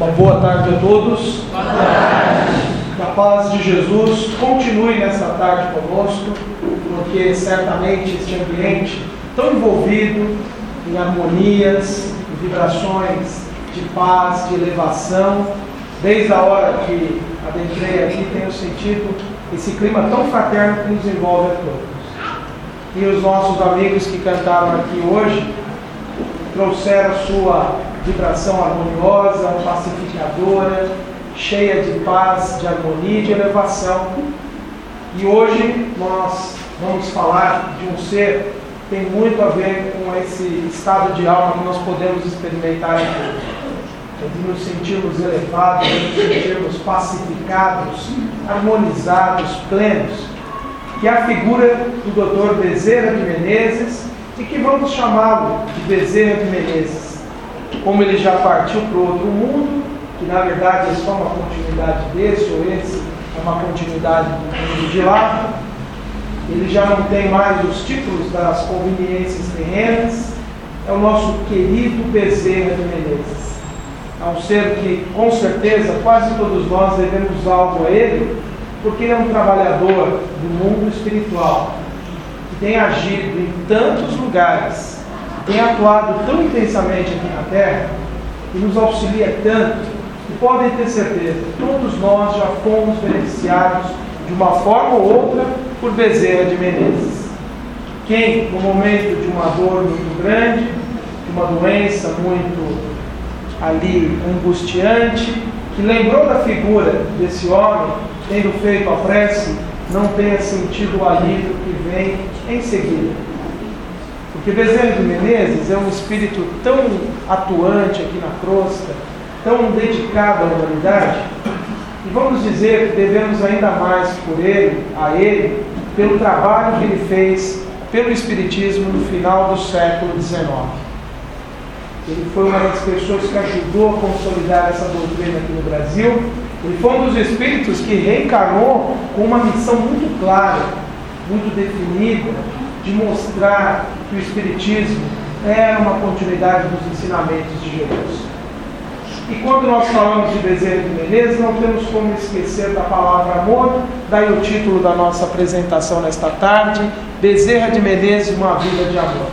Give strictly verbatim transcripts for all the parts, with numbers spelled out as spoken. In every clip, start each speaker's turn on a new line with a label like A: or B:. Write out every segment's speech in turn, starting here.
A: Uma boa tarde a todos.
B: Boa tarde.
A: Que a paz de Jesus continue nessa tarde conosco, porque certamente este ambiente tão envolvido em harmonias, em vibrações de paz, de elevação, desde a hora que adentrei aqui, tenho sentido esse clima tão fraterno que nos envolve a todos. E os nossos amigos que cantaram aqui hoje trouxeram sua vibração harmoniosa, pacificadora, cheia de paz, de harmonia e de elevação. E hoje nós vamos falar de um ser que tem muito a ver com esse estado de alma que nós podemos experimentar aqui. De nos sentirmos elevados, de nos sentirmos pacificados, harmonizados, plenos, que é a figura do doutor Bezerra de Menezes, e que vamos chamá-lo de Bezerra de Menezes. Como ele já partiu para o outro mundo, que na verdade é só uma continuidade desse, ou esse é uma continuidade do mundo de lá, ele já não tem mais os títulos das conveniências terrenas, é o nosso querido Bezerra de Menezes. É um ser que, com certeza, quase todos nós devemos algo a ele, porque ele é um trabalhador do mundo espiritual, que tem agido em tantos lugares, tem atuado tão intensamente aqui na Terra, e nos auxilia tanto, que podem ter certeza, todos nós já fomos beneficiados de uma forma ou outra por Bezerra de Menezes. Quem, no momento de uma dor muito grande, de uma doença muito ali angustiante, que lembrou da figura desse homem, tendo feito a prece, não tenha sentido o alívio que vem em seguida. Porque Bezerra de Menezes é um espírito tão atuante aqui na crosta, tão dedicado à humanidade, e vamos dizer que devemos ainda mais por ele, a ele, pelo trabalho que ele fez pelo Espiritismo no final do século dezenove. Ele foi uma das pessoas que ajudou a consolidar essa doutrina aqui no Brasil. Ele foi um dos espíritos que reencarnou com uma missão muito clara, muito definida, de mostrar que o Espiritismo era uma continuidade dos ensinamentos de Jesus. E quando nós falamos de Bezerra de Menezes, não temos como esquecer da palavra amor, daí o título da nossa apresentação nesta tarde, Bezerra de Menezes, uma vida de amor.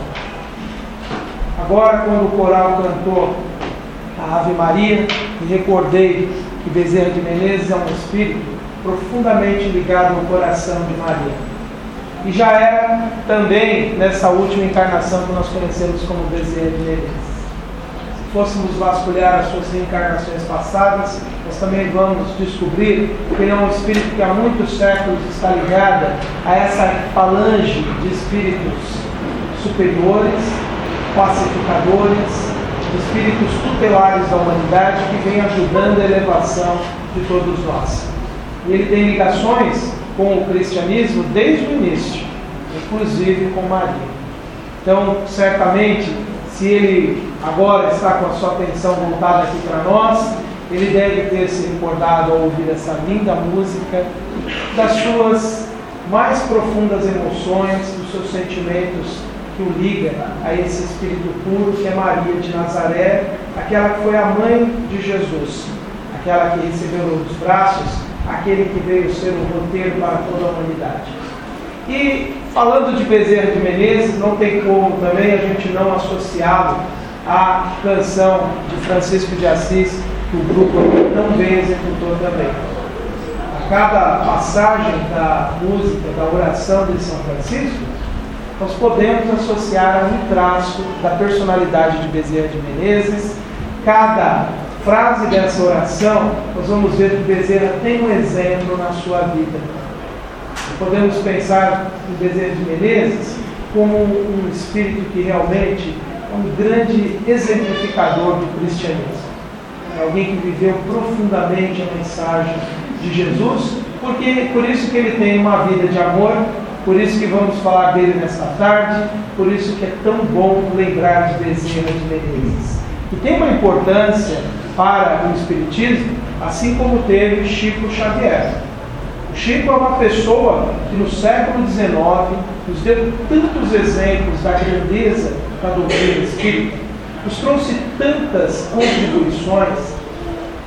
A: Agora, quando o coral cantou a Ave Maria, me recordei que Bezerra de Menezes é um espírito profundamente ligado ao coração de Maria. E já era também nessa última encarnação que nós conhecemos como Bezerra de Menezes. Se fôssemos vasculhar as suas reencarnações passadas, nós também vamos descobrir que ele é um espírito que há muitos séculos está ligado a essa falange de espíritos superiores, pacificadores, espíritos tutelares da humanidade que vem ajudando a elevação de todos nós. E ele tem ligações com o cristianismo desde o início, inclusive com Maria. Então, certamente, se ele agora está com a sua atenção voltada aqui para nós, ele deve ter se recordado ao ouvir essa linda música, das suas mais profundas emoções, dos seus sentimentos que o liga a esse espírito puro que é Maria de Nazaré, aquela que foi a mãe de Jesus, aquela que recebeu nos braços aquele que veio ser o roteiro para toda a humanidade. E falando de Bezerra de Menezes, não tem como também a gente não associá-lo à canção de Francisco de Assis, que o grupo tão bem executou também. A cada passagem da música, da oração de São Francisco, nós podemos associar a um traço da personalidade de Bezerra de Menezes. Cada frase dessa oração, nós vamos ver que Bezerra tem um exemplo na sua vida. Podemos pensar em Bezerra de Menezes como um espírito que realmente é um grande exemplificador do cristianismo. É alguém que viveu profundamente a mensagem de Jesus, porque por isso que ele tem uma vida de amor, por isso que vamos falar dele nesta tarde, por isso que é tão bom lembrar de Bezerra de Menezes. E tem uma importância para o Espiritismo, assim como teve Chico Xavier. O Chico é uma pessoa que no século dezenove nos deu tantos exemplos da grandeza da doutrina espírita, nos trouxe tantas contribuições,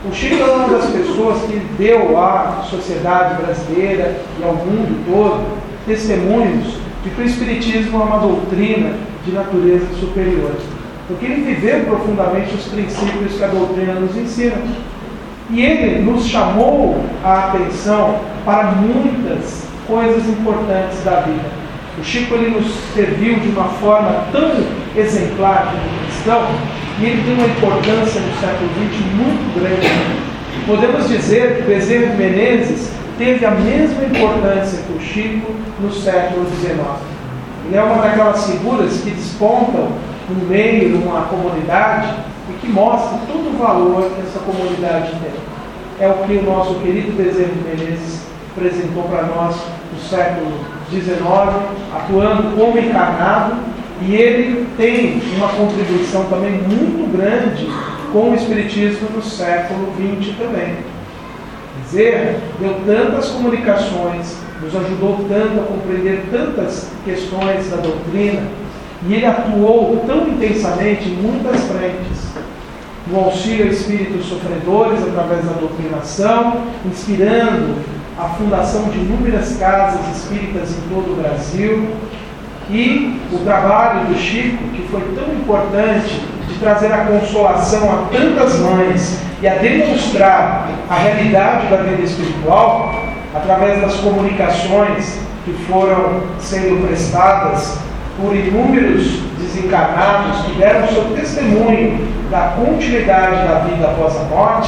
A: O Chico é uma das pessoas que deu à sociedade brasileira e ao mundo todo testemunhos de que o Espiritismo é uma doutrina de natureza superior. Porque ele viveu profundamente os princípios que a doutrina nos ensina. E ele nos chamou a atenção para muitas coisas importantes da vida. O Chico ele nos serviu de uma forma tão exemplar como cristão, e ele tem uma importância no século vinte muito grande. Podemos dizer que Bezerra de Menezes teve a mesma importância que o Chico no século dezenove. Ele é uma daquelas figuras que despontam no meio de uma comunidade e que mostra todo o valor que essa comunidade tem. É o que o nosso querido Bezerra de Menezes apresentou para nós no século dezenove, atuando como encarnado. E ele tem uma contribuição também muito grande com o Espiritismo no século vinte também. Bezerra deu tantas comunicações, nos ajudou tanto a compreender tantas questões da doutrina, e ele atuou tão intensamente em muitas frentes, no auxílio a espíritos sofredores através da doutrinação, inspirando a fundação de inúmeras casas espíritas em todo o Brasil. E o trabalho do Chico, que foi tão importante, de trazer a consolação a tantas mães e a demonstrar a realidade da vida espiritual, através das comunicações que foram sendo prestadas por inúmeros desencarnados que deram seu testemunho da continuidade da vida após a morte.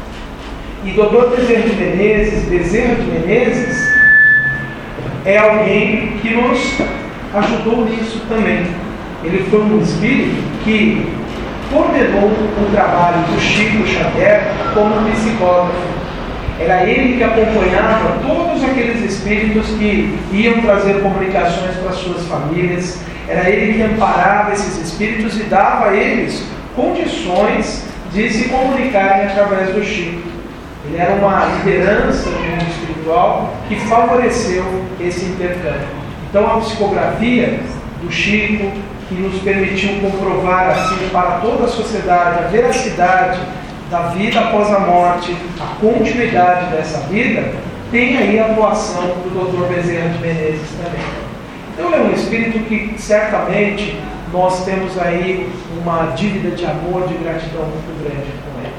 A: E doutor Bezerra de Menezes, Bezerra de Menezes, é alguém que nos ajudou nisso também. Ele foi um espírito que coordenou o trabalho do Chico Xavier como psicógrafo. Era ele que acompanhava todos aqueles espíritos que iam trazer comunicações para suas famílias. Era ele que amparava esses espíritos e dava a eles condições de se comunicarem através do Chico. Ele era uma liderança do mundo espiritual que favoreceu esse intercâmbio. Então a psicografia do Chico, que nos permitiu comprovar assim para toda a sociedade a veracidade da vida após a morte, a continuidade dessa vida, tem aí a atuação do doutor Bezerra de Menezes também. Então é um espírito que certamente nós temos aí uma dívida de amor, de gratidão muito grande com ele.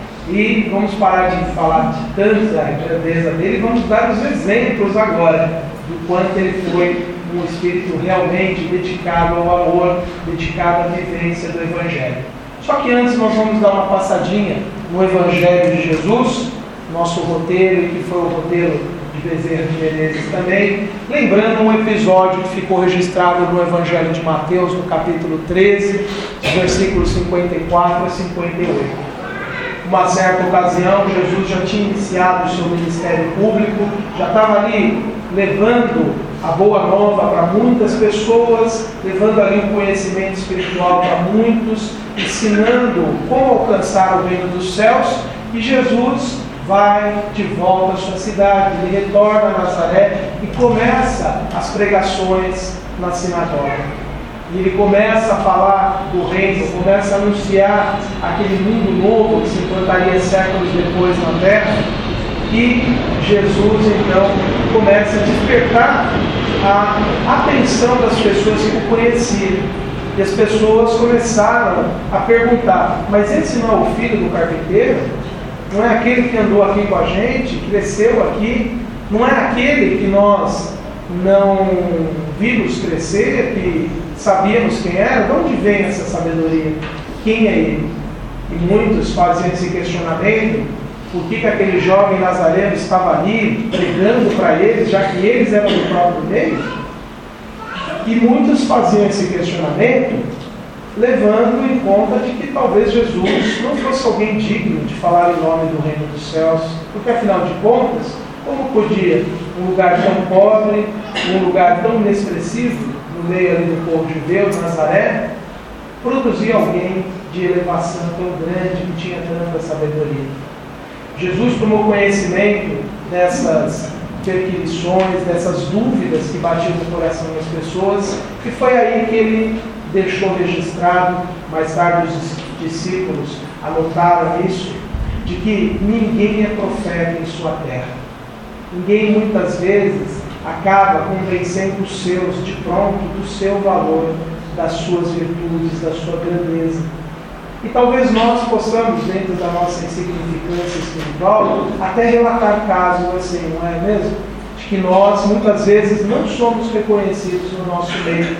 A: E vamos parar de falar de tanta grandeza dele, vamos dar os exemplos agora do quanto ele foi um espírito realmente dedicado ao amor, dedicado à vivência do Evangelho. Só que antes nós vamos dar uma passadinha no Evangelho de Jesus, nosso roteiro, e que foi o roteiro de Bezerra de Menezes também, lembrando um episódio que ficou registrado no Evangelho de Mateus, no capítulo treze, versículos cinquenta e quatro a cinquenta e oito. Uma certa ocasião, Jesus já tinha iniciado o seu ministério público, já estava ali levando a boa nova para muitas pessoas, levando ali um conhecimento espiritual para muitos, ensinando como alcançar o reino dos céus, e Jesus vai de volta à sua cidade, ele retorna a Nazaré e começa as pregações na sinagoga. E ele começa a falar do reino, começa a anunciar aquele mundo novo que se implantaria séculos depois na terra. E Jesus então começa a despertar a atenção das pessoas que o conheciam. E as pessoas começaram a perguntar: mas esse não é o filho do carpinteiro? Não é aquele que andou aqui com a gente, que cresceu aqui? Não é aquele que nós não vimos crescer, que sabíamos quem era? De onde vem essa sabedoria? Quem é ele? E muitos faziam esse questionamento: por que, que aquele jovem nazareno estava ali pregando para eles, já que eles eram do próprio meio? E muitos faziam esse questionamento levando em conta de que talvez Jesus não fosse alguém digno de falar em nome do reino dos céus, porque afinal de contas, como podia um lugar tão pobre, um lugar tão inexpressivo, no meio ali do povo judeu, de Nazaré, produzir alguém de elevação tão grande, que tinha tanta sabedoria? Jesus tomou conhecimento dessas perquisições, dessas dúvidas que batiam no coração das pessoas, e foi aí que ele deixou registrado, mais tarde os discípulos anotaram isso, de que ninguém é profeta em sua terra. Ninguém muitas vezes acaba convencendo os seus de pronto do seu valor, das suas virtudes, da sua grandeza. E talvez nós possamos, dentro da nossa insignificância espiritual, até relatar casos assim, não é mesmo? De que nós muitas vezes não somos reconhecidos no nosso meio,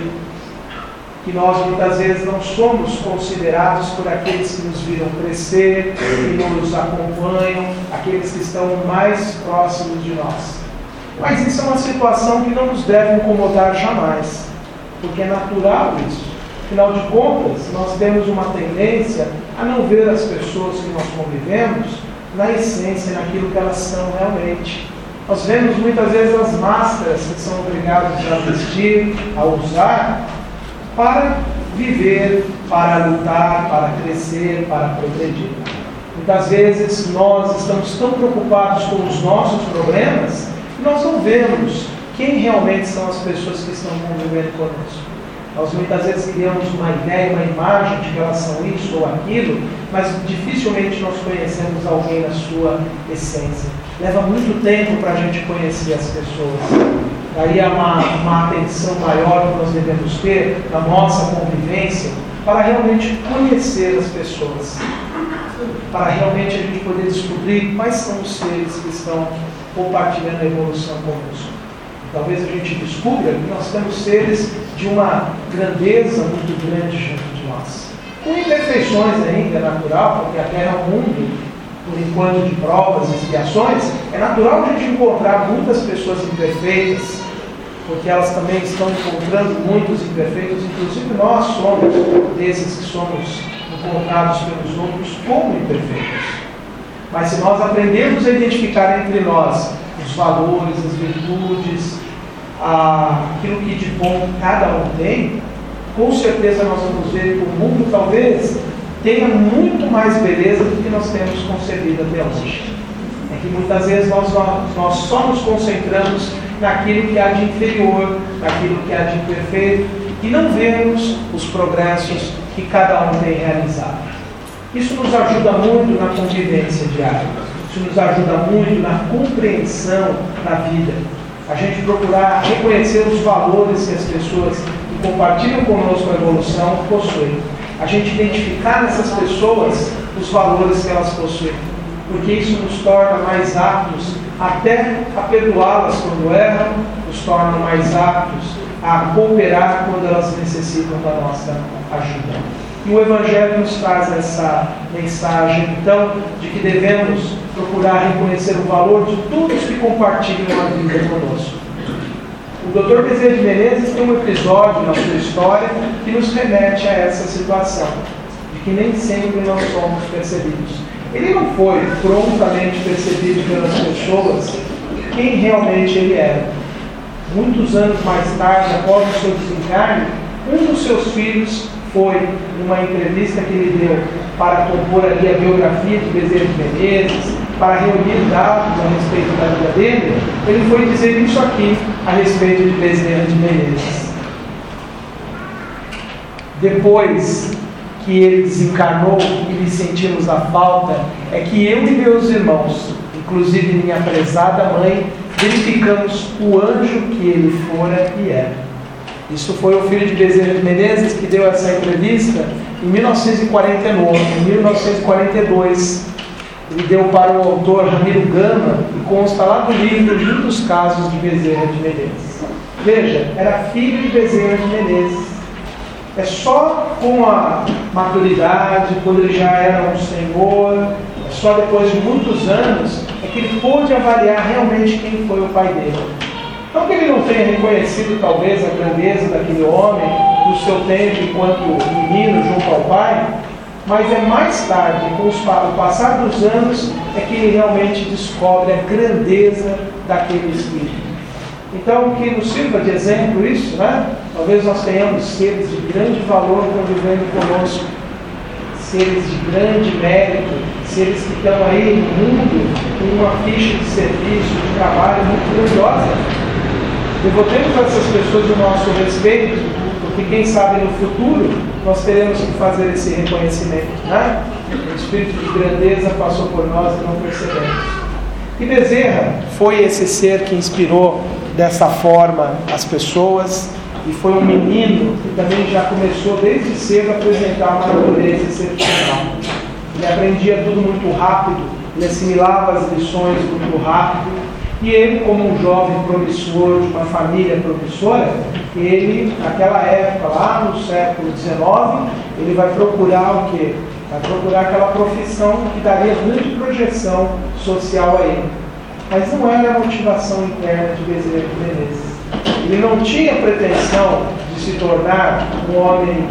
A: que nós muitas vezes não somos considerados por aqueles que nos viram crescer, que nos acompanham, aqueles que estão mais próximos de nós. Mas isso é uma situação que não nos deve incomodar jamais, porque é natural isso. Afinal de contas, nós temos uma tendência a não ver as pessoas que nós convivemos na essência, naquilo que elas são realmente. Nós vemos muitas vezes as máscaras que são obrigados a vestir, a usar, para viver, para lutar, para crescer, para progredir. Muitas vezes nós estamos tão preocupados com os nossos problemas que nós não vemos quem realmente são as pessoas que estão convivendo conosco. Nós muitas vezes criamos uma ideia, uma imagem de que elas são isso ou aquilo, mas dificilmente nós conhecemos alguém na sua essência. Leva muito tempo para a gente conhecer as pessoas. Daí há uma, uma atenção maior que nós devemos ter na nossa convivência para realmente conhecer as pessoas, para realmente a gente poder descobrir quais são os seres que estão compartilhando a evolução conosco. Talvez a gente descubra que nós temos seres de uma grandeza muito grande junto de nós. Com imperfeições ainda, é natural, porque a Terra é um mundo, por enquanto, de provas e expiações. É natural a gente encontrar muitas pessoas imperfeitas, porque elas também estão encontrando muitos imperfeitos, inclusive nós somos desses que somos encontrados pelos outros como imperfeitos. Mas se nós aprendemos a identificar entre nós os valores, as virtudes, aquilo que de bom cada um tem, com certeza nós vamos ver que o mundo talvez tenha muito mais beleza do que nós temos concebido até hoje. É que muitas vezes nós, nós só nos concentramos naquilo que há de inferior, naquilo que há de imperfeito, e não vemos os progressos que cada um tem realizado. Isso nos ajuda muito na convivência diária. Isso nos ajuda muito na compreensão da vida. A gente procurar reconhecer os valores que as pessoas que compartilham conosco a evolução possuem. A gente identificar nessas pessoas os valores que elas possuem. Porque isso nos torna mais aptos até a perdoá-las quando erram, nos torna mais aptos a cooperar quando elas necessitam da nossa ajuda. E o Evangelho nos traz essa mensagem, então, de que devemos procurar reconhecer o valor de todos que compartilham a vida conosco. O doutor Bezerra de Menezes tem um episódio na sua história que nos remete a essa situação, de que nem sempre nós somos percebidos. Ele não foi prontamente percebido pelas pessoas quem realmente ele era. Muitos anos mais tarde, após o seu desencarne, um dos seus filhos foi, numa entrevista que ele deu para compor ali a biografia de Bezerra de Menezes, para reunir dados a respeito da vida dele, ele foi dizer isso aqui a respeito de Bezerra de Menezes. Depois que ele desencarnou e lhe sentimos a falta, é que eu e meus irmãos, inclusive minha prezada mãe, verificamos o anjo que ele fora e era. Isso foi o filho de Bezerra de Menezes que deu essa entrevista em mil novecentos e quarenta e nove. Em mil novecentos e quarenta e dois, ele deu para o autor Ramiro Gama e consta lá do livro muitos casos de Bezerra de Menezes. Veja, era filho de Bezerra de Menezes. É só com a maturidade, quando ele já era um senhor, é só depois de muitos anos, é que ele pôde avaliar realmente quem foi o pai dele. Não que ele não tenha reconhecido talvez a grandeza daquele homem no seu tempo enquanto menino junto ao pai, mas é mais tarde, com o passar dos anos, é que ele realmente descobre a grandeza daquele espírito. Então, que nos sirva de exemplo isso, né? Talvez nós tenhamos seres de grande valor convivendo conosco, seres de grande mérito, seres que estão aí no mundo com uma ficha de serviço, de trabalho muito grandiosa. Devotemos a essas pessoas o nosso respeito, porque quem sabe no futuro nós teremos que fazer esse reconhecimento, né? o espírito de grandeza passou por nós e não percebemos. E Bezerra foi esse ser que inspirou dessa forma as pessoas, e foi um menino que também já começou desde cedo a apresentar uma natureza excepcional. Ele aprendia tudo muito rápido, ele assimilava as lições muito rápido, e ele, como um jovem promissor de uma família promissora, ele, naquela época, lá no século dezenove, ele vai procurar o quê? Vai procurar aquela profissão que daria grande projeção social a ele. Mas não era a motivação interna de Bezerra de Menezes. Ele não tinha pretensão de se tornar um homem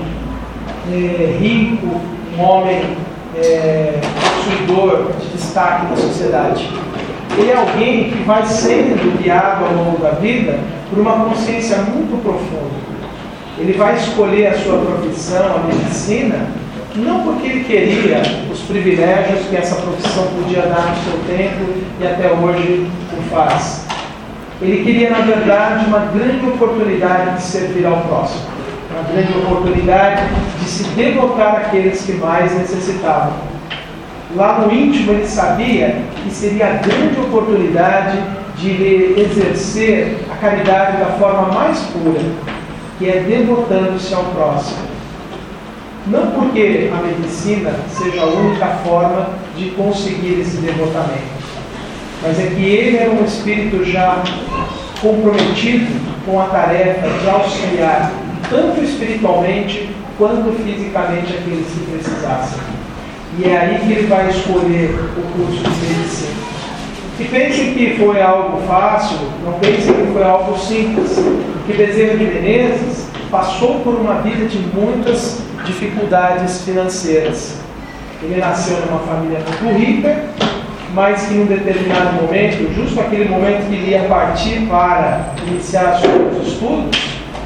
A: é, rico, um homem é, possuidor de destaque na sociedade. Ele é alguém que vai sendo guiado ao longo da vida por uma consciência muito profunda. Ele vai escolher a sua profissão, a medicina, não porque ele queria os privilégios que essa profissão podia dar no seu tempo e até hoje o faz. Ele queria, na verdade, uma grande oportunidade de servir ao próximo, uma grande oportunidade de se devotar àqueles que mais necessitavam. Lá no íntimo ele sabia que seria a grande oportunidade de exercer a caridade da forma mais pura, que é devotando-se ao próximo. Não porque a medicina seja a única forma de conseguir esse devotamento, mas é que ele era um espírito já comprometido com a tarefa de auxiliar, tanto espiritualmente quanto fisicamente, aqueles que precisassem. E é aí que ele vai escolher o curso de medicina. Se pensem que foi algo fácil, não pensem que foi algo simples, porque Bezerra de Menezes passou por uma vida de muitas dificuldades financeiras. Ele nasceu numa família muito rica, mas que em um determinado momento, justo aquele momento que ele ia partir para iniciar seus estudos,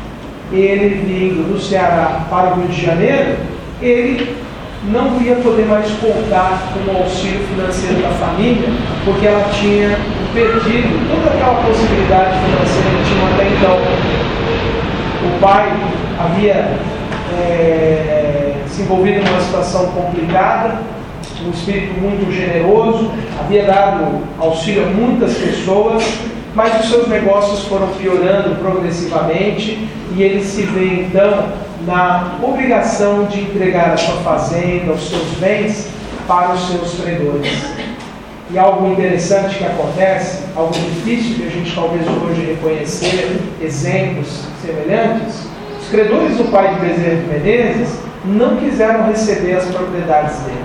A: ele vindo do Ceará para o Rio de Janeiro, ele não ia poder mais contar com o auxílio financeiro da família, porque ela tinha perdido toda aquela possibilidade financeira que tinha até então. O pai havia é, se envolvido numa situação complicada, um espírito muito generoso, havia dado auxílio a muitas pessoas, mas os seus negócios foram piorando progressivamente e ele se vê então na obrigação de entregar a sua fazenda, os seus bens para os seus credores. E algo interessante que acontece, algo difícil que a gente talvez hoje reconhecer, exemplos semelhantes, os credores do pai de Bezerra de Menezes não quiseram receber as propriedades dele,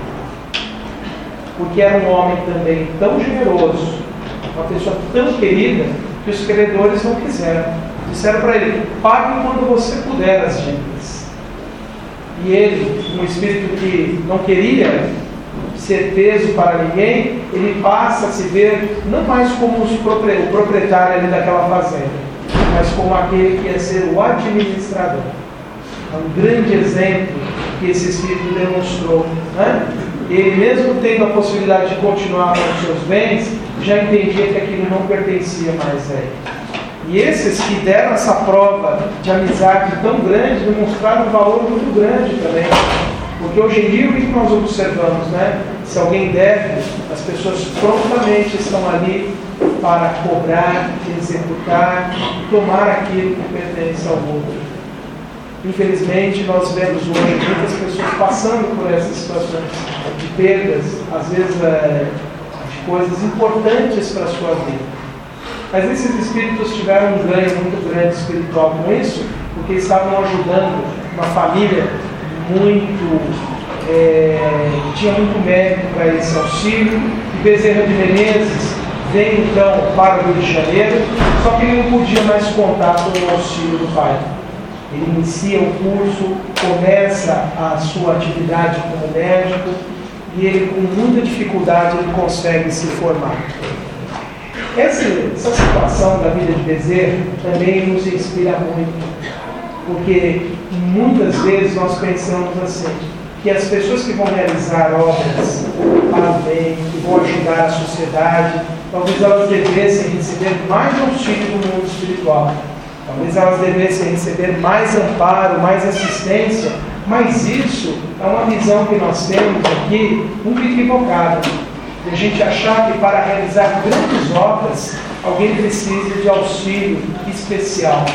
A: porque era um homem também tão generoso, uma pessoa tão querida, que os credores não quiseram. Disseram para ele: pague quando você puder as dívidas. E ele, um espírito que não queria ser peso para ninguém, ele passa a se ver não mais como o proprietário ali daquela fazenda, mas como aquele que ia ser o administrador. É um grande exemplo que esse espírito demonstrou, né? Ele, mesmo tendo a possibilidade de continuar com os seus bens, já entendia que aquilo não pertencia mais a ele. E esses que deram essa prova de amizade tão grande, demonstraram um valor muito grande também. Porque hoje em dia, o que nós observamos, né? Se alguém deve, as pessoas prontamente estão ali para cobrar, executar, tomar aquilo que pertence ao outro. Infelizmente, nós vemos hoje muitas pessoas passando por essas situações de perdas, às vezes é, de coisas importantes para a sua vida. Mas esses espíritos tiveram um ganho muito grande espiritual com isso, porque estavam ajudando uma família muito, é, que tinha muito mérito para esse auxílio. E Bezerra de Menezes vem então para o Rio de Janeiro, só que ele não podia mais contar com o auxílio do pai. Ele inicia o curso, começa a sua atividade como médico e ele, com muita dificuldade, ele consegue se formar. Essa, essa situação da vida de Bezerra também nos inspira muito, porque muitas vezes nós pensamos assim, que as pessoas que vão realizar obras para o bem, que vão ajudar a sociedade, talvez elas devessem receber mais auxílio do mundo espiritual. Talvez elas devessem receber mais amparo, mais assistência Mas isso é uma visão que nós temos aqui muito equivocada. De a gente achar que para realizar grandes obras, alguém precisa de auxílio especial.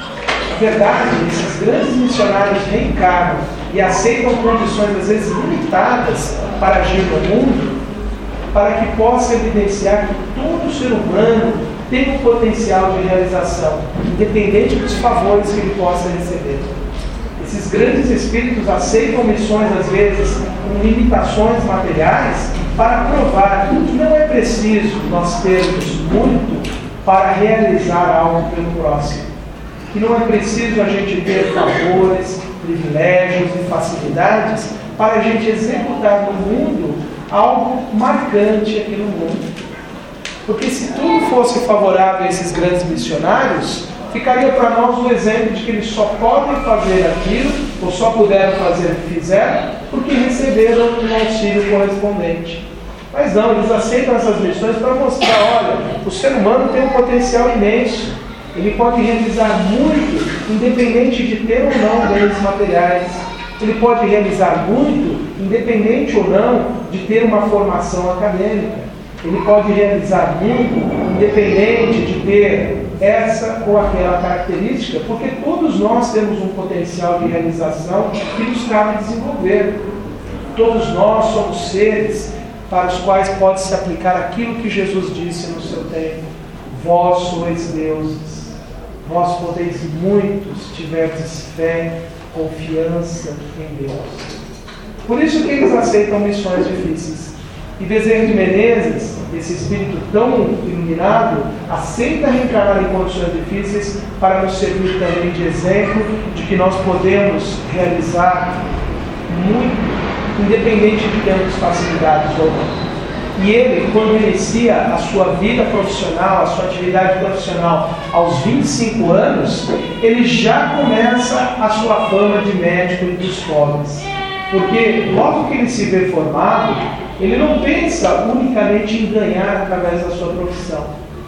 A: Na verdade, esses grandes missionários reencarnam e aceitam condições, às vezes, limitadas para agir no mundo, para que possa evidenciar que todo ser humano tem um potencial de realização, independente dos favores que ele possa receber. Esses grandes espíritos aceitam missões, às vezes, com limitações materiais, para provar que não é preciso nós termos muito para realizar algo pelo próximo. Que não é preciso a gente ter favores, privilégios e facilidades para a gente executar no mundo algo marcante aqui no mundo. Porque se tudo fosse favorável a esses grandes missionários, ficaria para nós um exemplo de que eles só podem fazer aquilo, ou só puderam fazer o que fizeram, porque receberam um auxílio correspondente. Mas não, eles aceitam essas missões para mostrar, olha, o ser humano tem um potencial imenso, ele pode realizar muito, independente de ter ou não bens materiais. Ele pode realizar muito, independente ou não de ter uma formação acadêmica. Ele pode realizar muito, independente de ter essa ou aquela característica, porque todos nós temos um potencial de realização que nos cabe desenvolver. Todos nós somos seres para os quais pode se aplicar aquilo que Jesus disse no seu tempo: vós sois deuses, vós podeis muito se tiverdes fé, confiança em Deus. Por isso que eles aceitam missões difíceis. E Bezerra de Menezes, esse espírito tão iluminado, aceita reencarnar em condições difíceis para nos servir também de exemplo de que nós podemos realizar muito, independente de termos facilidades ou não. E ele, quando inicia a sua vida profissional, a sua atividade profissional aos vinte e cinco anos, ele já começa a sua fama de médico entre os pobres. Porque logo que ele se vê formado, ele não pensa unicamente em ganhar através da sua profissão.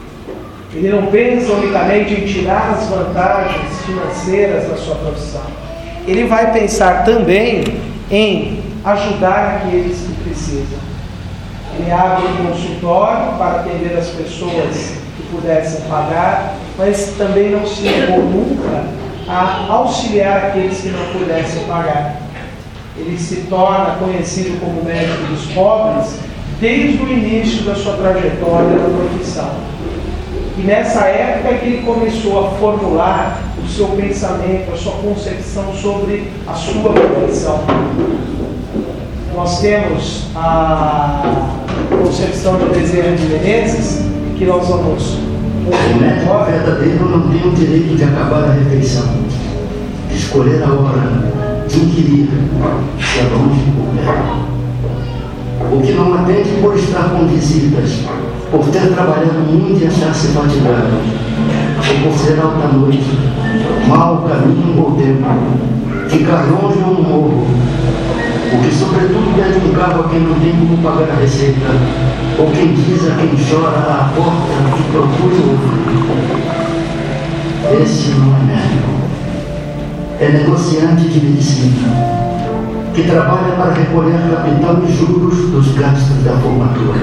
A: Ele não pensa unicamente em tirar as vantagens financeiras da sua profissão. Ele vai pensar também em ajudar aqueles que precisam. Ele abre um consultório para atender as pessoas que pudessem pagar, mas também não se negou nunca a auxiliar aqueles que não pudessem pagar. Ele se torna conhecido como médico dos pobres desde o início da sua trajetória na profissão. E nessa época é que ele começou a formular o seu pensamento, a sua concepção sobre a sua profissão. Nós temos a concepção de Bezerra de Menezes, que nós vamos...
B: O médico verdadeiro não tem o direito de acabar a refeição, de escolher a hora, de inquirir se é longe ou perto. O que não atende por estar com visitas, por ter trabalhado muito e achar-se fatigado, ou por ser alta noite, mau caminho ou tempo, ficar longe ou no morro. O que sobretudo pede um carro a quem não tem como pagar a receita, ou quem diz a quem chora à porta que procura ouvir. Esse não é médico. É negociante de medicina, que trabalha para recolher capital e juros dos gastos da formatura.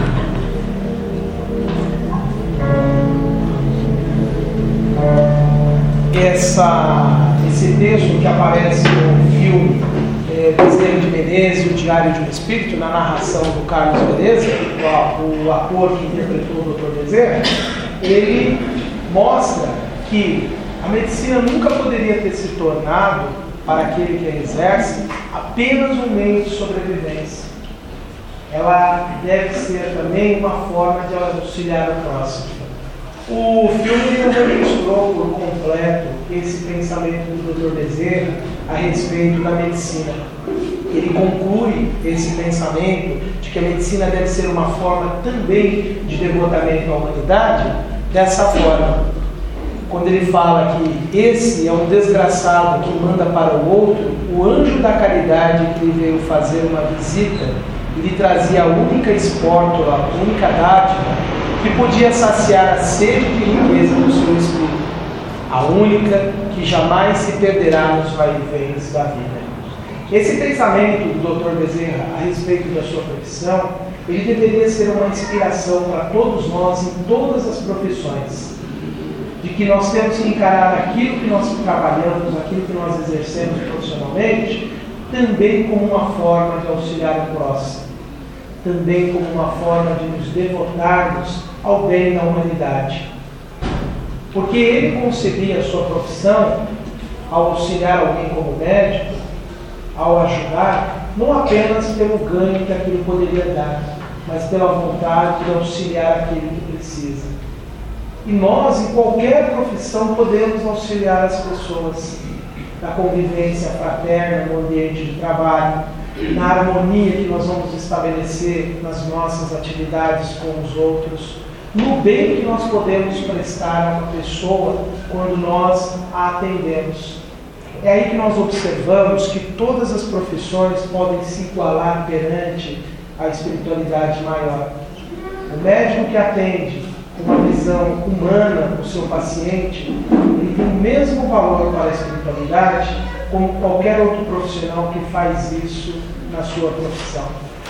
A: Essa, esse texto que aparece no filme é, Bezerra de Menezes e o Diário de um Espírito, na narração do Carlos Beleza, o, o ator que interpretou o doutor Bezerra, ele mostra que a medicina nunca poderia ter se tornado, para aquele que a exerce, apenas um meio de sobrevivência. Ela deve ser também uma forma de auxiliar o próximo. O filme não registrou por completo esse pensamento do doutor Bezerra a respeito da medicina. Ele conclui esse pensamento de que a medicina deve ser uma forma também de devotamento à humanidade dessa forma. Quando ele fala que esse é um desgraçado que manda para o outro, o anjo da caridade que lhe veio fazer uma visita e lhe trazia a única espórtula, a única dádiva que podia saciar a sede de riqueza do seu espírito, a única que jamais se perderá nos vai-e-vens da vida. Esse pensamento do doutor Bezerra a respeito da sua profissão, ele deveria ser uma inspiração para todos nós em todas as profissões, de que nós temos que encarar aquilo que nós trabalhamos, aquilo que nós exercemos profissionalmente, também como uma forma de auxiliar o próximo, também como uma forma de nos devotarmos ao bem da humanidade. Porque ele concebia a sua profissão, ao auxiliar alguém como médico, ao ajudar, não apenas pelo ganho que aquilo poderia dar, mas pela vontade de auxiliar aquele que precisa. E nós, em qualquer profissão, podemos auxiliar as pessoas na convivência fraterna, no ambiente de trabalho, na harmonia que nós vamos estabelecer nas nossas atividades com os outros, no bem que nós podemos prestar a uma pessoa quando nós a atendemos. É aí que nós observamos que todas as profissões podem se igualar perante a espiritualidade maior. O médico que atende com uma visão humana o seu paciente, ele tem o mesmo valor para a espiritualidade como qualquer outro profissional que faz isso na sua profissão.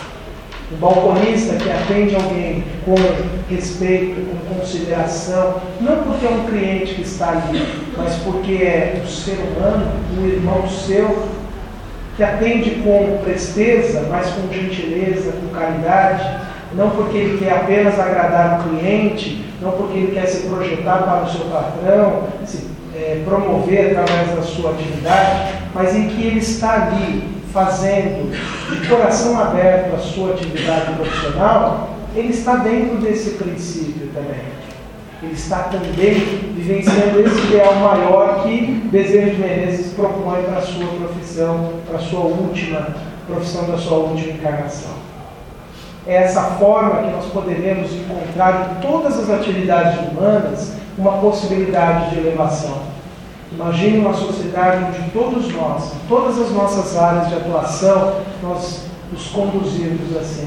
A: O balconista que atende alguém com respeito, com consideração, não porque é um cliente que está ali, mas porque é um ser humano, um irmão seu, que atende com presteza, mas com gentileza, com caridade, não porque ele quer apenas agradar o cliente, não porque ele quer se projetar para o seu patrão, se é, promover através da sua atividade, mas em que ele está ali fazendo de coração aberto a sua atividade profissional, ele está dentro desse princípio também. Ele está também vivenciando esse ideal maior que Bezerra de Menezes propõe para a sua profissão, para a sua última profissão da sua última encarnação. É essa forma que nós poderemos encontrar em todas as atividades humanas uma possibilidade de elevação. Imagine uma sociedade onde todos nós, em todas as nossas áreas de atuação, nós nos conduzirmos assim.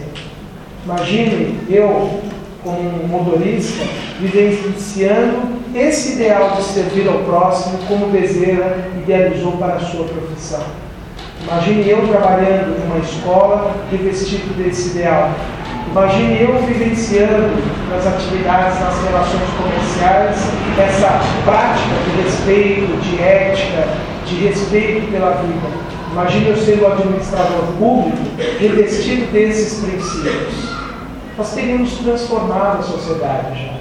A: Imagine eu, como um motorista, vivenciando esse ideal de servir ao próximo, como Bezerra idealizou para a sua profissão. Imagine eu trabalhando numa escola revestido desse ideal. Imagine eu vivenciando nas atividades, nas relações comerciais, essa prática de respeito, de ética, de respeito pela vida. Imagine eu sendo administrador público, revestido desses princípios. Nós teríamos transformado a sociedade já.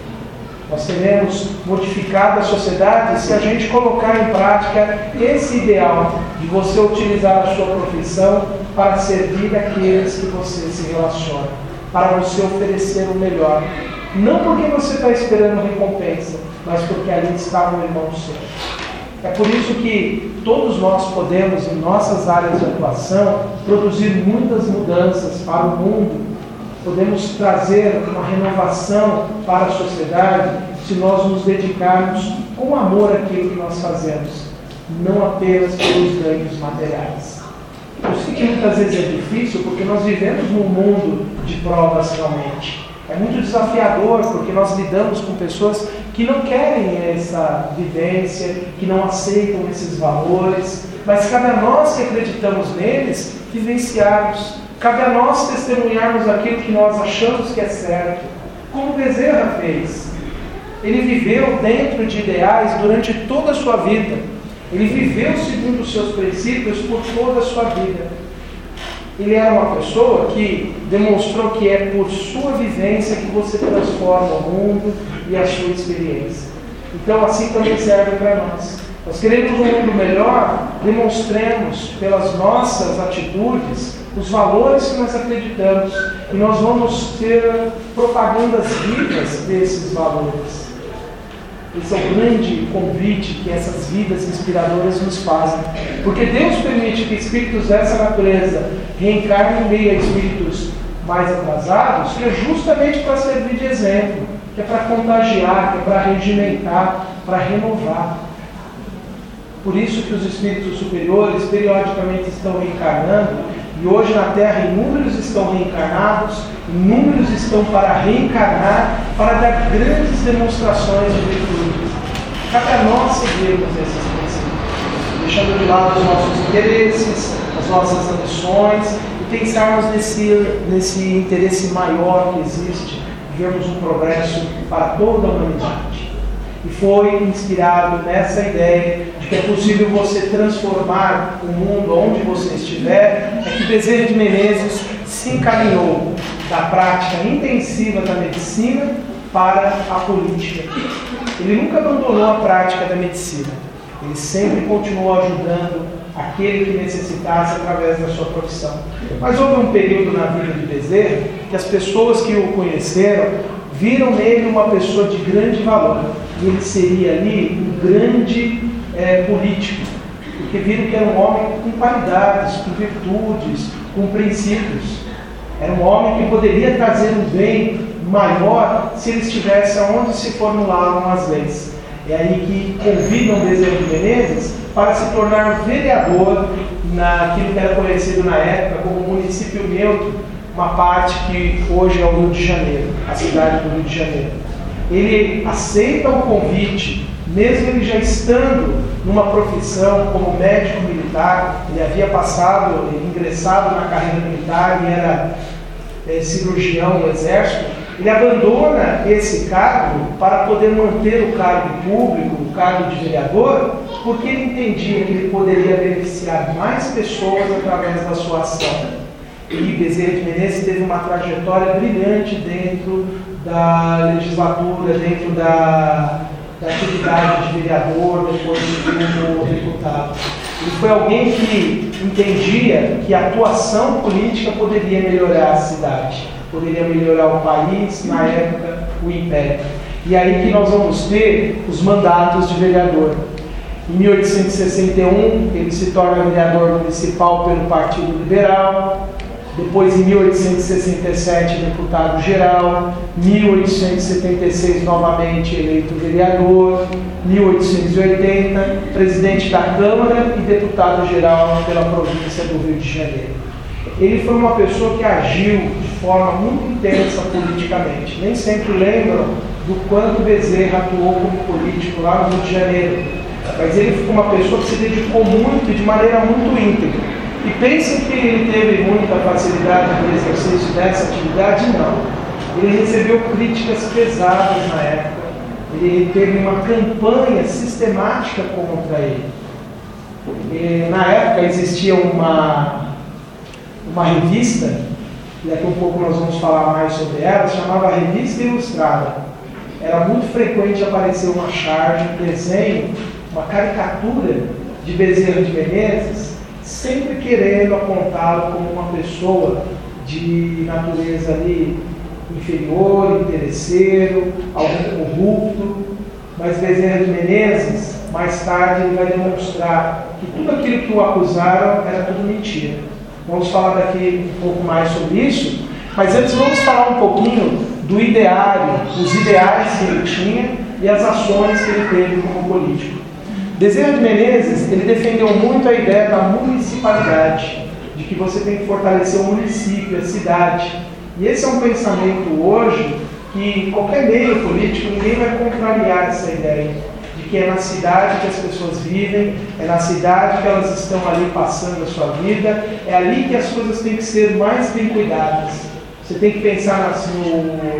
A: Nós teremos modificado a sociedade se a gente colocar em prática esse ideal de você utilizar a sua profissão para servir aqueles que você se relaciona, para você oferecer o melhor. Não porque você está esperando recompensa, mas porque ali está um irmão seu. É por isso que todos nós podemos, em nossas áreas de atuação, produzir muitas mudanças para o mundo. Podemos trazer uma renovação para a sociedade se nós nos dedicarmos com amor àquilo que nós fazemos, não apenas pelos ganhos materiais. Eu sei que muitas vezes é difícil porque nós vivemos num mundo de provas realmente. É muito desafiador porque nós lidamos com pessoas que não querem essa vivência, que não aceitam esses valores, mas cabe a nós que acreditamos neles vivenciarmos. Cabe a nós testemunharmos aquilo que nós achamos que é certo, como Bezerra fez. Ele viveu dentro de ideais durante toda a sua vida. Ele viveu segundo os seus princípios por toda a sua vida. Ele era uma pessoa que demonstrou que é por sua vivência que você transforma o mundo e a sua experiência. Então assim também serve para nós. Nós queremos um mundo melhor, demonstremos pelas nossas atitudes os valores que nós acreditamos, e nós vamos ter propagandas vivas desses valores. Esse é o grande convite que essas vidas inspiradoras nos fazem, porque Deus permite que espíritos dessa natureza reencarnem em meio a espíritos mais atrasados, que é justamente para servir de exemplo, que é para contagiar, que é para regimentar, para renovar. Por isso que os espíritos superiores periodicamente estão reencarnando. E hoje na Terra inúmeros estão reencarnados, inúmeros estão para reencarnar, para dar grandes demonstrações de virtude. Cabe a nós seguirmos esses princípios, deixando de lado os nossos interesses, as as nossas ambições e pensarmos nesse, nesse interesse maior que existe, de vermos um progresso para toda a humanidade. E foi inspirado nessa ideia de que é possível você transformar o mundo onde você estiver, é que Bezerra de Menezes se encaminhou da prática intensiva da medicina para a política. Ele nunca abandonou a prática da medicina. Ele sempre continuou ajudando aquele que necessitasse através da sua profissão. Mas houve um período na vida de Bezerra que as pessoas que o conheceram viram nele uma pessoa de grande valor. E ele seria ali um grande é, político, porque viram que era um homem com qualidades, com virtudes, com princípios. Era um homem que poderia trazer um bem maior se ele estivesse onde se formulavam as leis. É aí que convidam Bezerra de Menezes para se tornar vereador naquilo que era conhecido na época como município neutro, uma parte que hoje é o Rio de Janeiro, a cidade do Rio de Janeiro. Ele aceita o convite, mesmo ele já estando numa profissão como médico militar. Ele havia passado, ingressado na carreira militar e era é, cirurgião no exército. Ele abandona esse cargo para poder manter o cargo público, o cargo de vereador, porque ele entendia que ele poderia beneficiar mais pessoas através da sua ação. E Bezerra de Menezes teve uma trajetória brilhante dentro da legislatura, dentro da, da atividade de vereador, depois como deputado. Ele foi alguém que entendia que a atuação política poderia melhorar a cidade, poderia melhorar o país, na época, o Império. E aí que nós vamos ter os mandatos de vereador. Em mil oitocentos e sessenta e um, ele se torna vereador municipal pelo Partido Liberal. Depois, em mil oitocentos e sessenta e sete, deputado-geral. mil oitocentos e setenta e seis, novamente eleito vereador. mil oitocentos e oitenta, presidente da Câmara e deputado-geral pela província do Rio de Janeiro. Ele foi uma pessoa que agiu de forma muito intensa politicamente. Nem sempre lembram do quanto Bezerra atuou como político lá no Rio de Janeiro. Mas ele foi uma pessoa que se dedicou muito e de maneira muito íntegra. E pensem que ele teve muita facilidade no exercício dessa atividade? Não. Ele recebeu críticas pesadas na época. Ele teve uma campanha sistemática contra ele. E, na época existia uma, uma revista, e daqui a um pouco nós vamos falar mais sobre ela, se chamava Revista Ilustrada. Era muito frequente aparecer uma charge, um desenho, uma caricatura de Bezerra de Menezes, sempre querendo apontá-lo como uma pessoa de natureza ali inferior, interesseiro, algum corrupto. Mas Bezerra de Menezes, mais tarde, ele vai demonstrar que tudo aquilo que o acusaram era tudo mentira. Vamos falar daqui um pouco mais sobre isso, mas antes vamos falar um pouquinho do ideário, os ideais que ele tinha e as ações que ele teve como político. Bezerra de Menezes, ele defendeu muito a ideia da municipalidade, de que você tem que fortalecer o município, a cidade. E esse é um pensamento hoje que qualquer meio político, ninguém vai contrariar essa ideia, de que é na cidade que as pessoas vivem, é na cidade que elas estão ali passando a sua vida, é ali que as coisas têm que ser mais bem cuidadas. Você tem que pensar no,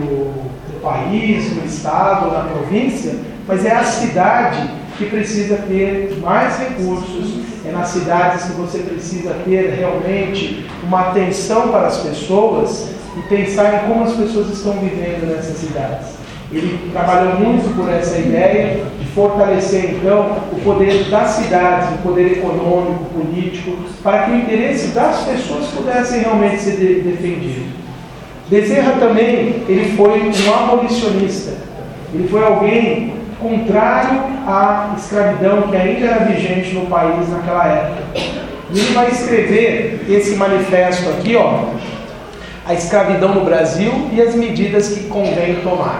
A: no país, no estado, na província, mas é a cidade que precisa ter mais recursos, é nas cidades que você precisa ter realmente uma atenção para as pessoas e pensar em como as pessoas estão vivendo nessas cidades. Ele trabalhou muito por essa ideia de fortalecer, então, o poder das cidades, o poder econômico, político, para que o interesse das pessoas pudesse realmente ser de- defendido. Bezerra também, ele foi um abolicionista. Ele foi alguém contrário à escravidão que ainda era vigente no país naquela época. E ele vai escrever esse manifesto aqui, ó, a escravidão no Brasil e as medidas que convém tomar.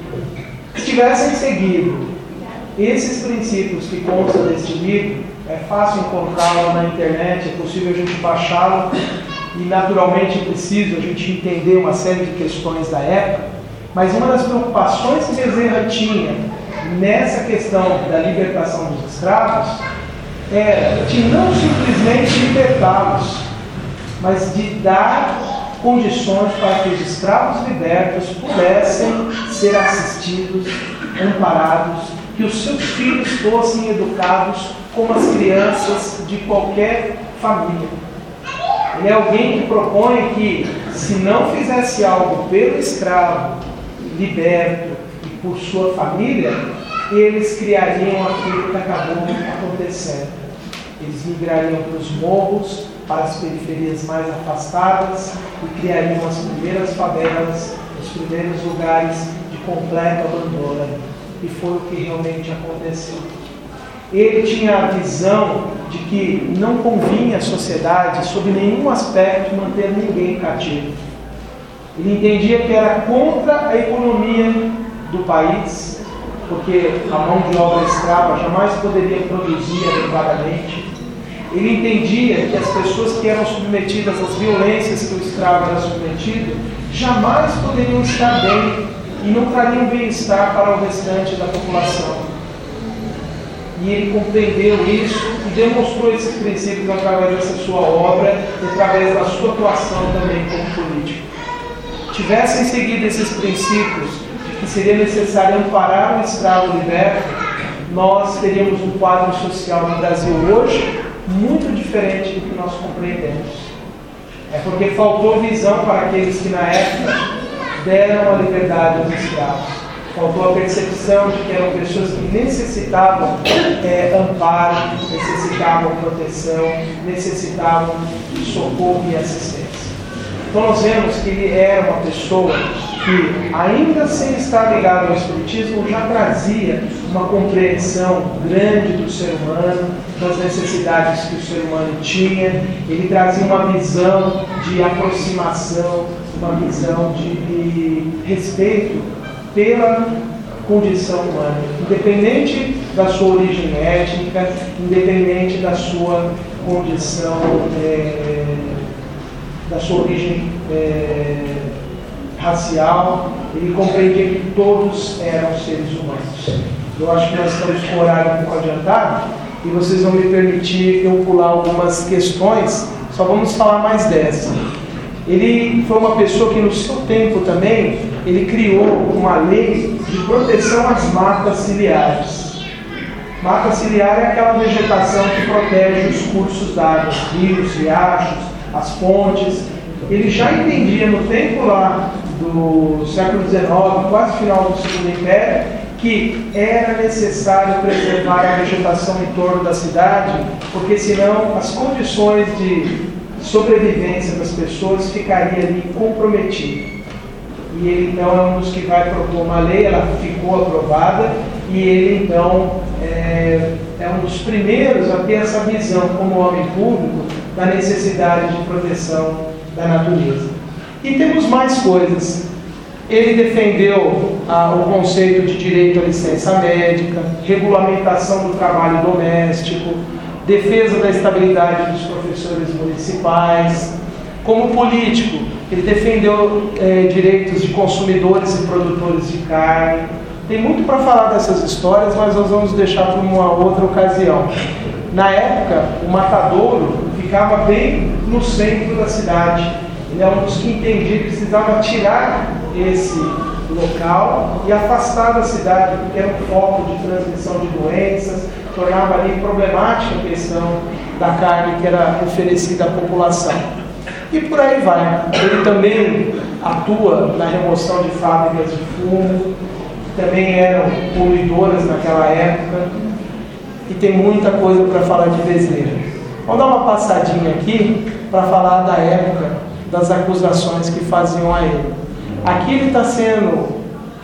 A: Se tivessem seguido esses princípios que constam deste livro, é fácil encontrá-lo na internet, é possível a gente baixá-lo e naturalmente é preciso a gente entender uma série de questões da época, mas uma das preocupações que Bezerra tinha nessa questão da libertação dos escravos era de não simplesmente libertá-los, mas de dar condições para que os escravos libertos pudessem ser assistidos, amparados, que os seus filhos fossem educados como as crianças de qualquer família. Ele é alguém que propõe que, se não fizesse algo pelo escravo liberto e por sua família, eles criariam aquilo que acabou acontecendo. Eles migrariam para os morros, para as periferias mais afastadas e criariam as primeiras favelas, os primeiros lugares de completo abandono. E foi o que realmente aconteceu. Ele tinha a visão de que não convinha à sociedade, sob nenhum aspecto, manter ninguém cativo. Ele entendia que era contra a economia do país, porque a mão de obra escrava jamais poderia produzir adequadamente. Ele entendia que as pessoas que eram submetidas às violências que o escravo era submetido, jamais poderiam estar bem e não trariam bem-estar para o restante da população. E ele compreendeu isso e demonstrou esses princípios através dessa sua obra e através da sua atuação também como político. Tivessem seguido esses princípios de que seria necessário amparar o escravo liberto, nós teríamos um quadro social no Brasil hoje muito diferente do que nós compreendemos. É porque faltou visão para aqueles que na época deram a liberdade aos escravos. Faltou a percepção de que eram pessoas que necessitavam é, amparo, necessitavam proteção, necessitavam socorro e assistência. Então nós vemos que ele era uma pessoa que, ainda sem estar ligado ao espiritismo, já trazia uma compreensão grande do ser humano, das necessidades que o ser humano tinha. Ele trazia uma visão de aproximação, uma visão de, de respeito pela condição humana, independente da sua origem étnica, independente da sua condição, é, da sua origem é, racial. Ele compreendia que todos eram seres humanos. Eu acho que nós estamos com o horário um pouco adiantado e vocês vão me permitir eu pular algumas questões, só vamos falar mais dessa. Ele foi uma pessoa que no seu tempo também, ele criou uma lei de proteção às matas ciliares. Mata ciliar é aquela vegetação que protege os cursos d'água, rios, riachos, as pontes. Ele já entendia no tempo lá do século dezenove, quase final do Segundo Império, que era necessário preservar a vegetação em torno da cidade, porque senão as condições de sobrevivência das pessoas ficaria ali comprometida. E ele então é um dos que vai propor uma lei, ela ficou aprovada, e ele então é, é um dos primeiros a ter essa visão como homem público da necessidade de proteção da natureza. E temos mais coisas. Ele defendeu ah, o conceito de direito à licença médica, regulamentação do trabalho doméstico, defesa da estabilidade dos professores municipais. Como político, ele defendeu eh, direitos de consumidores e produtores de carne. Tem muito para falar dessas histórias, mas nós vamos deixar para uma outra ocasião. Na época, o matadouro ficava bem no centro da cidade. Ele é um dos que entendia que precisava tirar esse local e afastar da cidade, porque era um foco de transmissão de doenças, tornava ali problemática a questão da carne que era oferecida à população. E por aí vai. Ele também atua na remoção de fábricas de fumo, que também eram poluidoras naquela época, e tem muita coisa para falar de Bezerra. Vamos dar uma passadinha aqui para falar da época, das acusações que faziam a ele. Aqui ele está sendo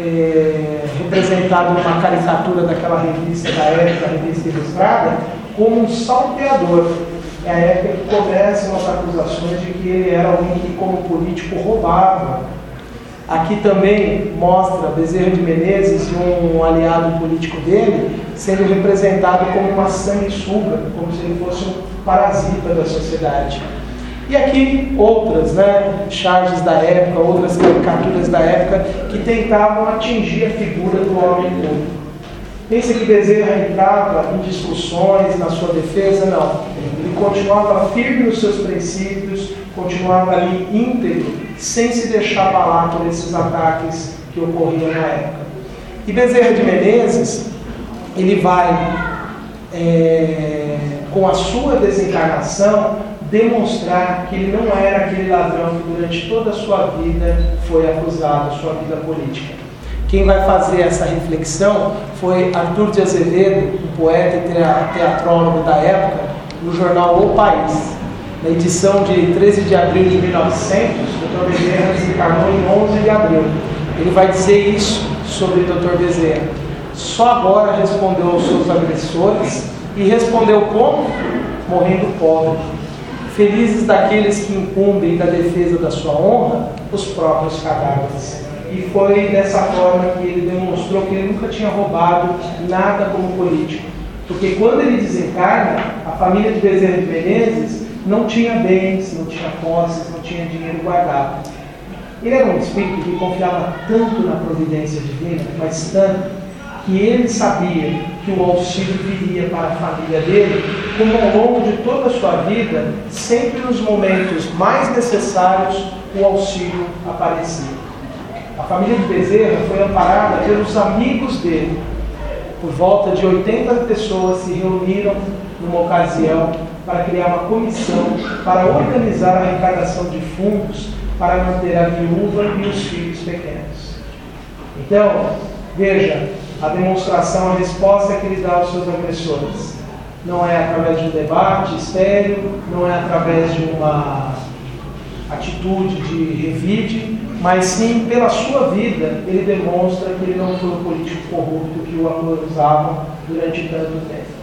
A: é, representado numa caricatura daquela revista da época, a revista Ilustrada, como um salteador. É a época que começam as acusações de que ele era alguém que, como político, roubava. Aqui também mostra Bezerra de Menezes e um aliado político dele sendo representado como uma sanguessuga, como se ele fosse um parasita da sociedade. E aqui outras, né, charges da época, outras caricaturas da época que tentavam atingir a figura do homem público. Pensa que Bezerra entrava em discussões na sua defesa? Não. Ele continuava firme nos seus princípios, continuava ali íntegro, sem se deixar abalar por esses ataques que ocorriam na época. E Bezerra de Menezes, ele vai, é, com a sua desencarnação, demonstrar que ele não era aquele ladrão que durante toda a sua vida foi acusado, sua vida política. Quem vai fazer essa reflexão foi Arthur de Azevedo, um poeta e teatrólogo da época, no jornal O País. Na edição de treze de abril de mil e novecentos, doutor Bezerra desencarnou em onze de abril. Ele vai dizer isso sobre doutor Bezerra. Só agora respondeu aos seus agressores, e respondeu como? Morrendo pobre. Felizes daqueles que incumbem da defesa da sua honra os próprios cadáveres. E foi dessa forma que ele demonstrou que ele nunca tinha roubado nada como político. Porque quando ele desencarna, a família de Bezerra de Menezes não tinha bens, não tinha posses, não tinha dinheiro guardado. Ele era um espírito que confiava tanto na providência divina, mas tanto, que ele sabia que o auxílio viria para a família dele, como ao longo de toda a sua vida, sempre nos momentos mais necessários, o auxílio aparecia. A família de Bezerra foi amparada pelos amigos dele. Por volta de oitenta pessoas se reuniram numa ocasião para criar uma comissão para organizar a arrecadação de fundos para manter a viúva e os filhos pequenos. Então, veja a demonstração, a resposta que ele dá aos seus agressores. Não é através de um debate estéril, não é através de uma atitude de revide, mas sim pela sua vida ele demonstra que ele não foi um político corrupto que o acusava durante tanto tempo.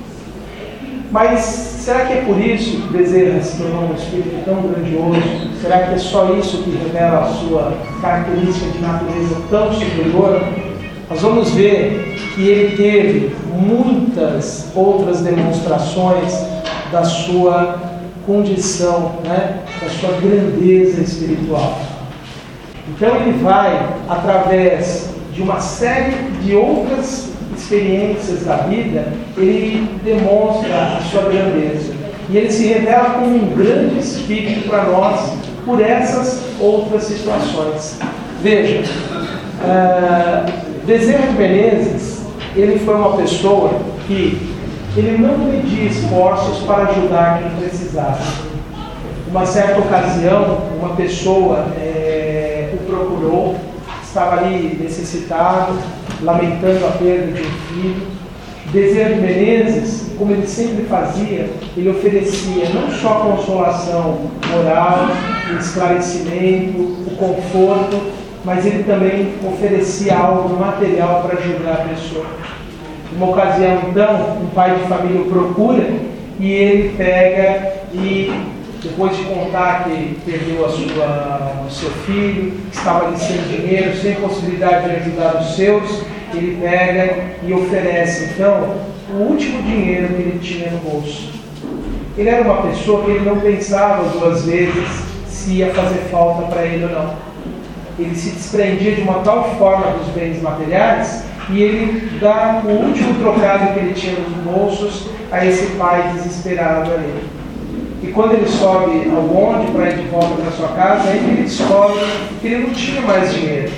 A: Mas será que é por isso que Bezerra se tornou um espírito tão grandioso? Será que é só isso que revela a sua característica de natureza tão superior? Nós vamos ver que ele teve muitas outras demonstrações da sua condição, né, da sua grandeza espiritual. Então ele vai, através de uma série de outras experiências da vida, ele demonstra a sua grandeza. E ele se revela como um grande espírito para nós por essas outras situações. Veja, uh, Bezerra de Menezes, ele foi uma pessoa que ele não media esforços para ajudar quem precisasse. Uma certa ocasião, uma pessoa é, o procurou, estava ali necessitado, lamentando a perda de um filho. Bezerra de Menezes, como ele sempre fazia, ele oferecia não só a consolação moral, o esclarecimento, o conforto, mas ele também oferecia algo material para ajudar a pessoa. Numa ocasião, então, um pai de família o procura e ele pega e, depois de contar que perdeu a sua, o seu filho, que estava ali sem dinheiro, sem possibilidade de ajudar os seus, ele pega e oferece, então, o último dinheiro que ele tinha no bolso. Ele era uma pessoa que ele não pensava duas vezes se ia fazer falta para ele ou não. Ele se desprendia de uma tal forma dos bens materiais e ele dá o último trocado que ele tinha nos bolsos a esse pai desesperado ali. E quando ele sobe ao bonde para ir de volta para sua casa, aí ele descobre que ele não tinha mais dinheiro.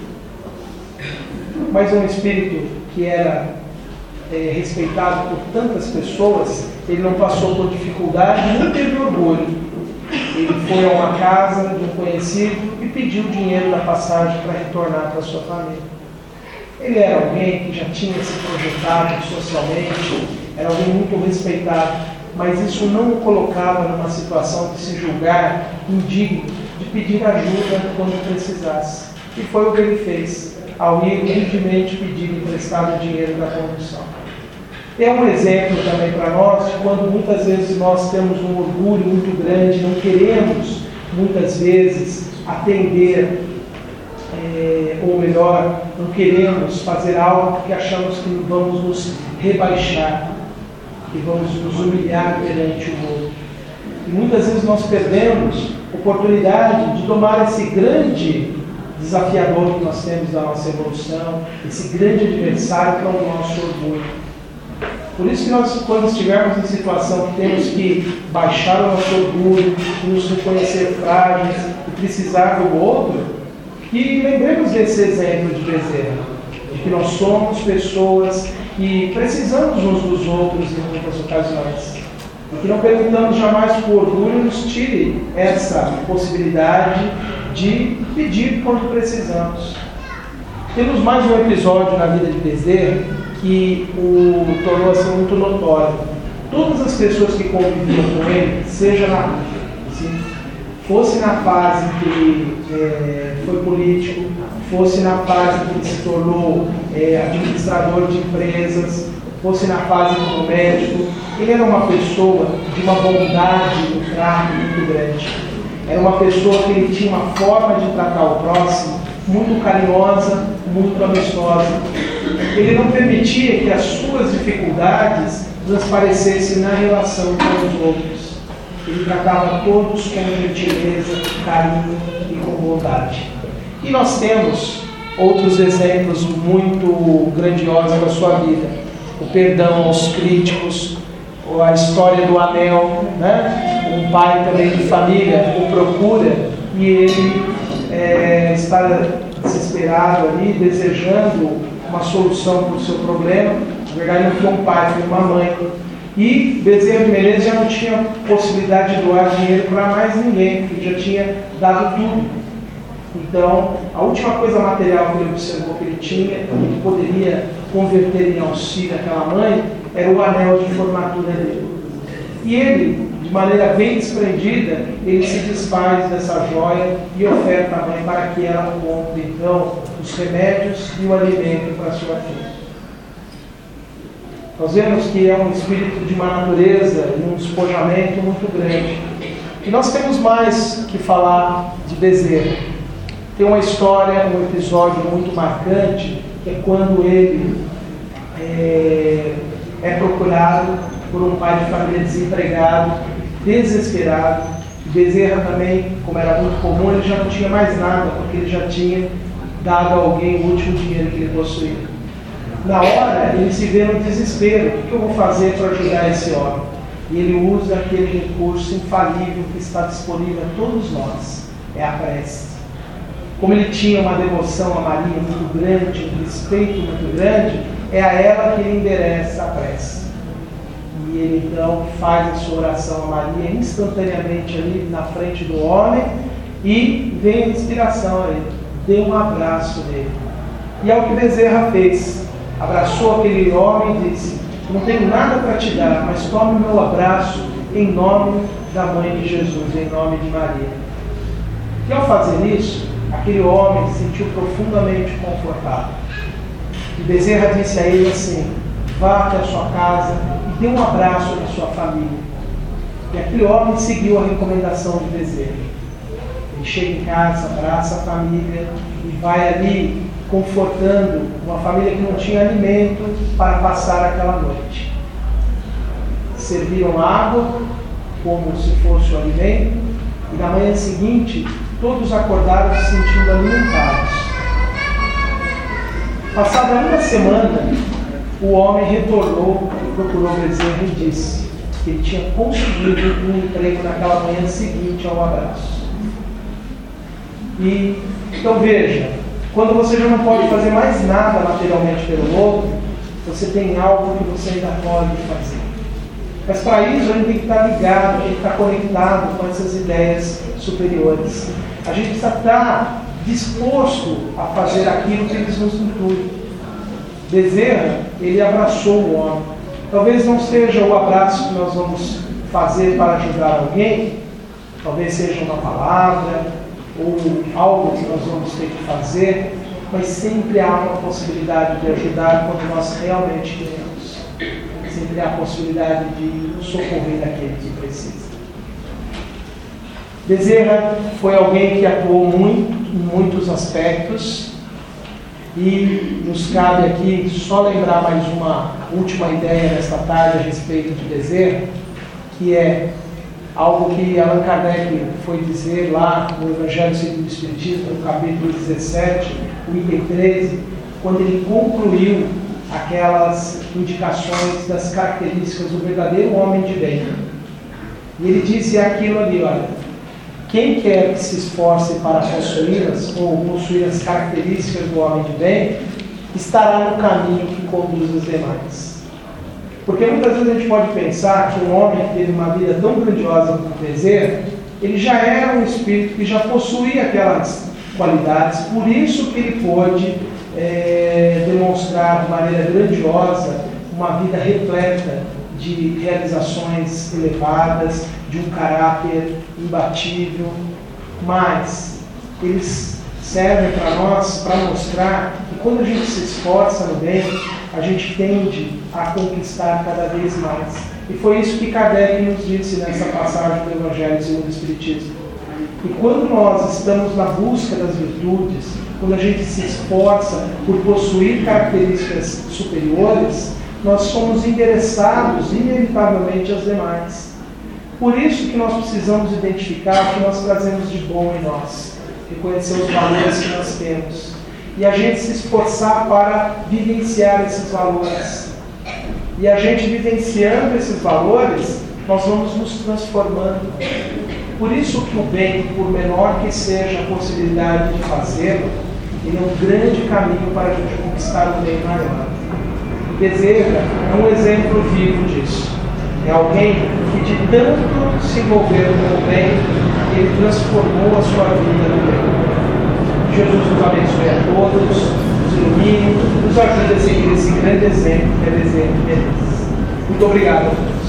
A: Mas um espírito que era é, respeitado por tantas pessoas, ele não passou por dificuldade, nem teve orgulho. Ele foi a uma casa de um conhecido e pediu dinheiro da passagem para retornar para sua família. Ele era alguém que já tinha se projetado socialmente, era alguém muito respeitado, mas isso não o colocava numa situação de se julgar indigno de pedir ajuda quando precisasse. E foi o que ele fez, ao ir humildemente pedir emprestado dinheiro da condução. É um exemplo também para nós de quando muitas vezes nós temos um orgulho muito grande, não queremos muitas vezes atender, é, ou melhor, não queremos fazer algo porque achamos que vamos nos rebaixar, que vamos nos humilhar perante o outro. E muitas vezes nós perdemos a oportunidade de tomar esse grande desafiador que nós temos da nossa evolução, esse grande adversário que é o nosso orgulho. Por isso que nós, quando estivermos em situação que temos que baixar o nosso orgulho, nos reconhecer frágeis e precisar do outro, que lembremos desse exemplo de Bezerra, de que nós somos pessoas que precisamos uns dos outros em muitas ocasiões. E que não permitamos jamais que o orgulho nos tire essa possibilidade de pedir quando precisamos. Temos mais um episódio na vida de Bezerra que o tornou assim muito notório. Todas as pessoas que conviviam com ele, seja na, assim, fosse na fase que ele é, foi político, fosse na fase que ele se tornou é, administrador de empresas, fosse na fase como médico, ele era uma pessoa de uma bondade no trato muito grande. Era uma pessoa que ele tinha uma forma de tratar o próximo muito carinhosa, muito amistosa. Ele não permitia que as suas dificuldades transparecessem na relação com os outros. Ele tratava todos com gentileza, carinho e com bondade. E nós temos outros exemplos muito grandiosos da sua vida. O perdão aos críticos, a história do anel, né? Um pai também de família o procura e ele é, está desesperado ali, desejando uma solução para o seu problema. Na verdade não foi um pai, foi uma mãe. E Bezerra de Menezes já não tinha possibilidade de doar dinheiro para mais ninguém, porque ele já tinha dado tudo. Então, a última coisa material que ele observou que ele tinha, que poderia converter em auxílio aquela mãe, era o anel de formatura dele. E ele, de maneira bem desprendida, ele se desfaz dessa joia e oferta à mãe para que ela compre, então, os remédios e o alimento para sua filha. Nós vemos que é um espírito de uma natureza e um despojamento muito grande. E nós temos mais que falar de Bezerra. Tem uma história, um episódio muito marcante, que é quando ele é, é procurado por um pai de família desempregado, desesperado. Bezerra também, como era muito comum, ele já não tinha mais nada, porque ele já tinha dado a alguém o último dinheiro que ele possuía. Na hora, ele se vê no desespero. O que eu vou fazer para ajudar esse homem? E ele usa aquele recurso infalível que está disponível a todos nós. É a prece. Como ele tinha uma devoção a Maria muito grande, um respeito muito grande, é a ela que ele endereça a prece. E ele então faz a sua oração a Maria instantaneamente ali na frente do homem e vem a inspiração a ele. Dê um abraço nele. E é o que Bezerra fez. Abraçou aquele homem e disse: não tenho nada para te dar, mas tome o meu abraço em nome da mãe de Jesus, em nome de Maria. E ao fazer isso, aquele homem se sentiu profundamente confortável. E Bezerra disse a ele assim: vá até a sua casa e dê um abraço na sua família. E aquele homem seguiu a recomendação de Bezerra. Ele chega em casa, abraça a família e vai ali confortando uma família que não tinha alimento para passar aquela noite. Serviram água como se fosse o alimento e na manhã seguinte todos acordaram se sentindo alimentados. Passada uma semana, o homem retornou, procurou Bezerra e disse que ele tinha conseguido um emprego naquela manhã seguinte ao abraço. E então veja, quando você já não pode fazer mais nada materialmente pelo outro, você tem algo que você ainda pode fazer. Mas para isso a gente tem que estar ligado, a gente tem que estar conectado com essas ideias superiores. A gente precisa estar disposto a fazer aquilo que eles nos intuem. Bezerra, ele abraçou o homem. Talvez não seja o abraço que nós vamos fazer para ajudar alguém, talvez seja uma palavra, ou algo que nós vamos ter que fazer, mas sempre há uma possibilidade de ajudar quando nós realmente queremos. Sempre há a possibilidade de socorrer aquele que precisa. Bezerra foi alguém que atuou muito em muitos aspectos e nos cabe aqui só lembrar mais uma última ideia nesta tarde a respeito de Bezerra, que é algo que Allan Kardec foi dizer lá no Evangelho segundo o Espiritismo, no capítulo dezessete, o item treze, quando ele concluiu aquelas indicações das características do verdadeiro homem de bem. E ele dizia aquilo ali, olha, quem quer que se esforce para possuí-las, ou possuir as características do homem de bem, estará no caminho que conduz os demais. Porque muitas vezes a gente pode pensar que um homem que teve uma vida tão grandiosa como Bezerra, ele já era um espírito que já possuía aquelas qualidades, por isso que ele pôde é, demonstrar de maneira grandiosa uma vida repleta de realizações elevadas, de um caráter imbatível, mas eles servem para nós para mostrar que quando a gente se esforça no bem, a gente tende a conquistar cada vez mais. E foi isso que Kardec nos disse nessa passagem do Evangelho segundo o Espiritismo. E quando nós estamos na busca das virtudes, quando a gente se esforça por possuir características superiores, nós somos endereçados inevitavelmente às demais. Por isso que nós precisamos identificar o que nós trazemos de bom em nós, reconhecer os valores que nós temos, e a gente se esforçar para vivenciar esses valores. E a gente vivenciando esses valores, nós vamos nos transformando. Por isso que o bem, por menor que seja a possibilidade de fazê-lo, ele é um grande caminho para a gente conquistar o bem maior. Bezerra é um exemplo vivo disso. É alguém que de tanto se envolver com o bem, ele transformou a sua vida no bem. Jesus nos abençoe a todos, nos ilumine, nos ajude a seguir esse grande exemplo que é Bezerra de Menezes. Muito obrigado.